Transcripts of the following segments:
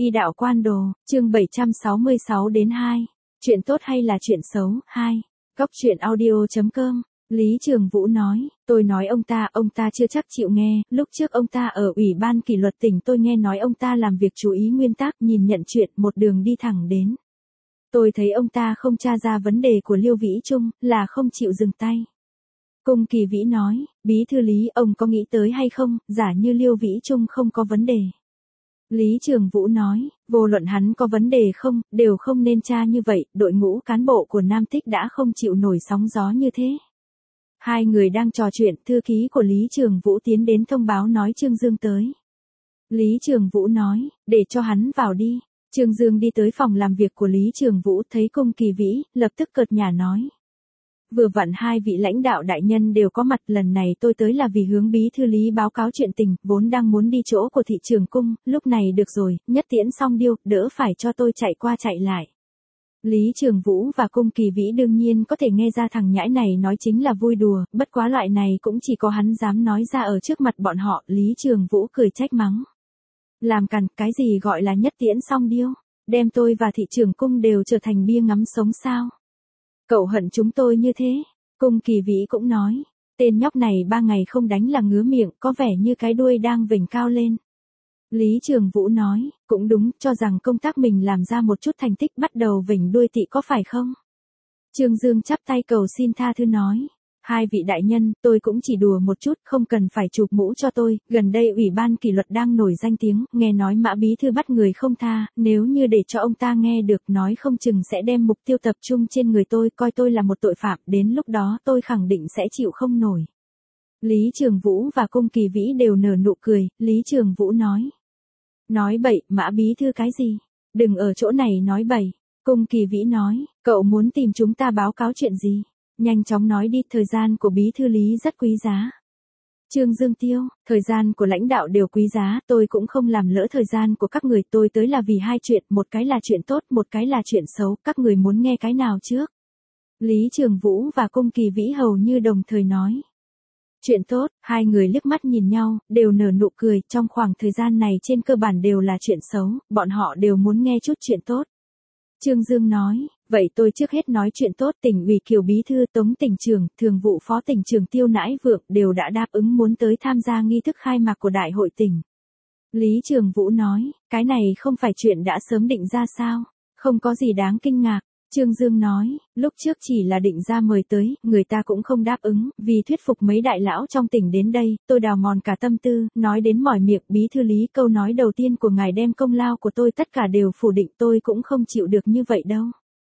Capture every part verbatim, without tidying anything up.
Y đạo quan đồ, chương bảy trăm sáu mươi sáu đến hai. Chuyện tốt hay là chuyện xấu? hai. Góc truyện audio chấm com. Lý Trường Vũ nói, tôi nói ông ta, ông ta chưa chắc chịu nghe, lúc trước ông ta ở Ủy ban kỷ luật tỉnh tôi nghe nói ông ta làm việc chú ý nguyên tắc, nhìn nhận chuyện một đường đi thẳng đến. Tôi thấy ông ta không tra ra vấn đề của Liêu Vĩ Trung, là không chịu dừng tay. Cung Kỳ Vĩ nói, Bí thư Lý, ông có nghĩ tới hay không, giả như Liêu Vĩ Trung không có vấn đề. Lý Trường Vũ nói, vô luận hắn có vấn đề không, đều không nên tra như vậy, đội ngũ cán bộ của Nam Tích đã không chịu nổi sóng gió như thế. Hai người đang trò chuyện, thư ký của Lý Trường Vũ tiến đến thông báo nói Trương Dương tới. Lý Trường Vũ nói, để cho hắn vào đi. Trương Dương đi tới phòng làm việc của Lý Trường Vũ, thấy Cung Kỳ Vĩ, lập tức cợt nhả nói. Vừa vặn hai vị lãnh đạo đại nhân đều có mặt, lần này tôi tới là vì hướng Bí thư Lý báo cáo chuyện tình, vốn đang muốn đi chỗ của thị trường cung, lúc này được rồi, nhất tiễn xong điêu, đỡ phải cho tôi chạy qua chạy lại. Lý Trường Vũ và Cung Kỳ Vĩ đương nhiên có thể nghe ra thằng nhãi này nói chính là vui đùa, bất quá loại này cũng chỉ có hắn dám nói ra ở trước mặt bọn họ. Lý Trường Vũ cười trách mắng. Làm cằn, cái gì gọi là nhất tiễn xong điêu, đem tôi và thị trường cung đều trở thành bia ngắm sống sao? Cậu hận chúng tôi như thế? Cung Kỳ Vĩ cũng nói, tên nhóc này ba ngày không đánh là ngứa miệng, có vẻ như cái đuôi đang vểnh cao lên. Lý Trường Vũ nói, cũng đúng, cho rằng công tác mình làm ra một chút thành tích bắt đầu vểnh đuôi tị có phải không? Trương Dương chắp tay cầu xin tha thứ nói, hai vị đại nhân, tôi cũng chỉ đùa một chút, không cần phải chụp mũ cho tôi, gần đây Ủy ban kỷ luật đang nổi danh tiếng, nghe nói Mã Bí Thư bắt người không tha, nếu như để cho ông ta nghe được nói không chừng sẽ đem mục tiêu tập trung trên người tôi, coi tôi là một tội phạm, đến lúc đó tôi khẳng định sẽ chịu không nổi. Lý Trường Vũ và Cung Kỳ Vĩ đều nở nụ cười. Lý Trường Vũ nói. Nói bậy, Mã Bí Thư cái gì? Đừng ở chỗ này nói bậy. Cung Kỳ Vĩ nói, cậu muốn tìm chúng ta báo cáo chuyện gì? Nhanh chóng nói đi, thời gian của Bí thư Lý rất quý giá. Trương Dương Tiêu, thời gian của lãnh đạo đều quý giá, tôi cũng không làm lỡ thời gian của các người, tôi tới là vì hai chuyện, một cái là chuyện tốt, một cái là chuyện xấu, các người muốn nghe cái nào trước? Lý Trường Vũ và Cung Kỳ Vĩ hầu như đồng thời nói. Chuyện tốt, hai người liếc mắt nhìn nhau, đều nở nụ cười, trong khoảng thời gian này trên cơ bản đều là chuyện xấu, bọn họ đều muốn nghe chút chuyện tốt. Trương Dương nói, vậy tôi trước hết nói chuyện tốt, tỉnh ủy Kiều Bí Thư, Tống tỉnh trưởng, thường vụ phó tỉnh trưởng Tiêu Nãi Vượng đều đã đáp ứng muốn tới tham gia nghi thức khai mạc của đại hội tỉnh. Lý Trường Vũ nói, cái này không phải chuyện đã sớm định ra sao, không có gì đáng kinh ngạc. Trương Dương nói, lúc trước chỉ là định ra mời tới, người ta cũng không đáp ứng, vì thuyết phục mấy đại lão trong tỉnh đến đây, tôi đào mòn cả tâm tư, nói đến mỏi miệng. Bí thư Lý, câu nói đầu tiên của ngài đem công lao của tôi tất cả đều phủ định, tôi cũng không chịu được như vậy đâu.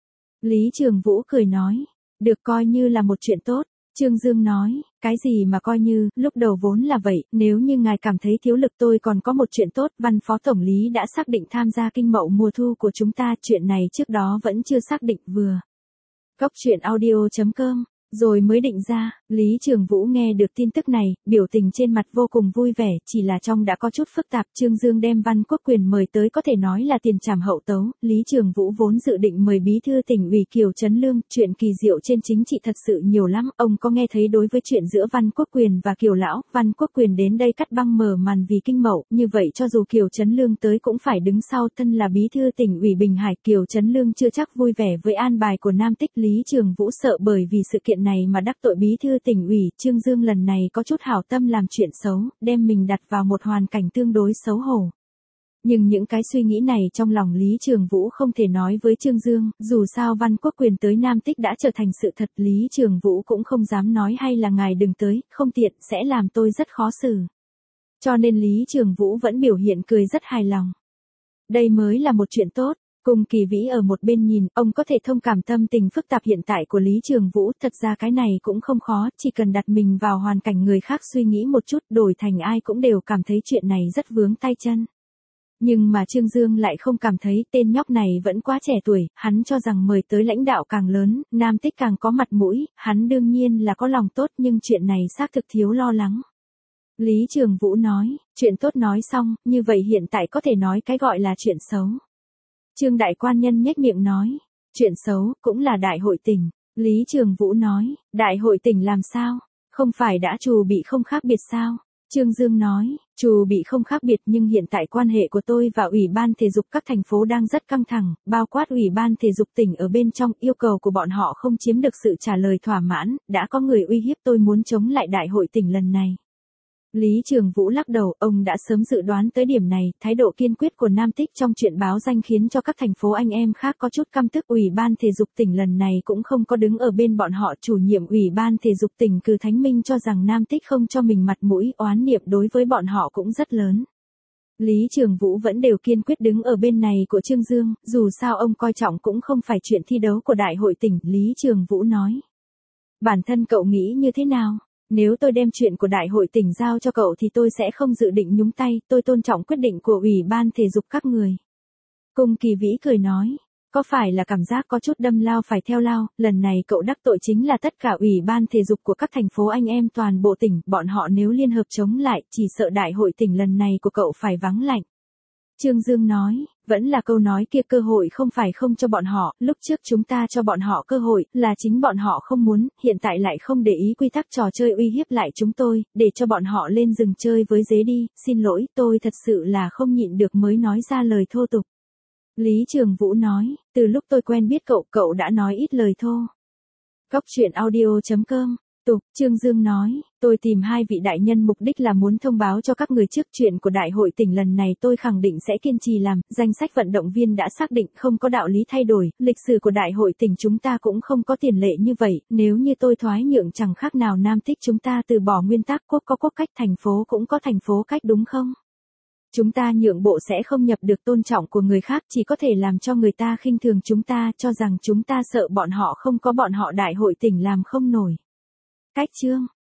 Lý Trường Vũ cười nói, được coi như là một chuyện tốt. Trương Dương nói, cái gì mà coi như, lúc đầu vốn là vậy, nếu như ngài cảm thấy thiếu lực tôi còn có một chuyện tốt, văn phó tổng lý đã xác định tham gia kinh mậu mùa thu của chúng ta, chuyện này trước đó vẫn chưa xác định, vừa. Góc truyện audio chấm com, rồi mới định ra. Lý Trường Vũ nghe được tin tức này, biểu tình trên mặt vô cùng vui vẻ, chỉ là trong đã có chút phức tạp. Trương Dương đem Văn Quốc Quyền mời tới có thể nói là tiền trảm hậu tấu. Lý Trường Vũ vốn dự định mời Bí thư tỉnh ủy Kiều Trấn Lương, chuyện kỳ diệu trên chính trị thật sự nhiều lắm. Ông có nghe thấy đối với chuyện giữa Văn Quốc Quyền và Kiều lão, Văn Quốc Quyền đến đây cắt băng mở màn vì kinh mậu, như vậy cho dù Kiều Trấn Lương tới cũng phải đứng sau. Thân là Bí thư tỉnh ủy Bình Hải, Kiều Trấn Lương chưa chắc vui vẻ với an bài của Nam Tích. Lý Trường Vũ sợ bởi vì sự kiện này mà đắc tội Bí thư tỉnh ủy. Trương Dương lần này có chút hảo tâm làm chuyện xấu, đem mình đặt vào một hoàn cảnh tương đối xấu hổ. Nhưng những cái suy nghĩ này trong lòng Lý Trường Vũ không thể nói với Trương Dương, dù sao Văn Quốc Quyền tới Nam Tích đã trở thành sự thật. Lý Trường Vũ cũng không dám nói hay là ngài đừng tới, không tiện, sẽ làm tôi rất khó xử. Cho nên Lý Trường Vũ vẫn biểu hiện cười rất hài lòng. Đây mới là một chuyện tốt. Cung Kỳ Vĩ ở một bên nhìn, ông có thể thông cảm tâm tình phức tạp hiện tại của Lý Trường Vũ, thật ra cái này cũng không khó, chỉ cần đặt mình vào hoàn cảnh người khác suy nghĩ một chút, đổi thành ai cũng đều cảm thấy chuyện này rất vướng tay chân. Nhưng mà Trương Dương lại không cảm thấy, tên nhóc này vẫn quá trẻ tuổi, hắn cho rằng mời tới lãnh đạo càng lớn, Nam Tích càng có mặt mũi, hắn đương nhiên là có lòng tốt, nhưng chuyện này xác thực thiếu lo lắng. Lý Trường Vũ nói, chuyện tốt nói xong, như vậy hiện tại có thể nói cái gọi là chuyện xấu. Trương Đại Quan Nhân nhếch miệng nói, chuyện xấu, cũng là đại hội tỉnh. Lý Trường Vũ nói, đại hội tỉnh làm sao? Không phải đã trù bị không khác biệt sao? Trương Dương nói, Chu bị không khác biệt nhưng hiện tại quan hệ của tôi và Ủy ban Thể dục các thành phố đang rất căng thẳng, bao quát Ủy ban Thể dục tỉnh ở bên trong, yêu cầu của bọn họ không chiếm được sự trả lời thỏa mãn, đã có người uy hiếp tôi muốn chống lại đại hội tỉnh lần này. Lý Trường Vũ lắc đầu, ông đã sớm dự đoán tới điểm này, thái độ kiên quyết của Nam Tích trong chuyện báo danh khiến cho các thành phố anh em khác có chút căm tức. Ủy ban Thể dục tỉnh lần này cũng không có đứng ở bên bọn họ. Chủ nhiệm Ủy ban Thể dục tỉnh Cừ Thánh Minh cho rằng Nam Tích không cho mình mặt mũi, oán niệm đối với bọn họ cũng rất lớn. Lý Trường Vũ vẫn đều kiên quyết đứng ở bên này của Trương Dương, dù sao ông coi trọng cũng không phải chuyện thi đấu của đại hội tỉnh, Lý Trường Vũ nói. Bản thân cậu nghĩ như thế nào? Nếu tôi đem chuyện của đại hội tỉnh giao cho cậu thì tôi sẽ không dự định nhúng tay, tôi tôn trọng quyết định của Ủy ban Thể dục các người. Cung Kỳ Vĩ cười nói, có phải là cảm giác có chút đâm lao phải theo lao, lần này cậu đắc tội chính là tất cả Ủy ban Thể dục của các thành phố anh em toàn bộ tỉnh, bọn họ nếu liên hợp chống lại, chỉ sợ đại hội tỉnh lần này của cậu phải vắng lạnh. Trương Dương nói, vẫn là câu nói kia, cơ hội không phải không cho bọn họ, lúc trước chúng ta cho bọn họ cơ hội, là chính bọn họ không muốn, hiện tại lại không để ý quy tắc trò chơi uy hiếp lại chúng tôi, để cho bọn họ lên rừng chơi với dế đi, xin lỗi, tôi thật sự là không nhịn được mới nói ra lời thô tục. Lý Trường Vũ nói, từ lúc tôi quen biết cậu, cậu đã nói ít lời thô. Cóc truyện audio chấm com Tục, Trương Dương nói, tôi tìm hai vị đại nhân mục đích là muốn thông báo cho các người trước chuyện của đại hội tỉnh lần này tôi khẳng định sẽ kiên trì làm, danh sách vận động viên đã xác định không có đạo lý thay đổi, lịch sử của đại hội tỉnh chúng ta cũng không có tiền lệ như vậy, nếu như tôi thoái nhượng chẳng khác nào Nam Tích chúng ta từ bỏ nguyên tắc quốc có quốc cách, thành phố cũng có thành phố cách, đúng không? Chúng ta nhượng bộ sẽ không nhập được tôn trọng của người khác, chỉ có thể làm cho người ta khinh thường chúng ta, cho rằng chúng ta sợ bọn họ không có bọn họ đại hội tỉnh làm không nổi. Cách chương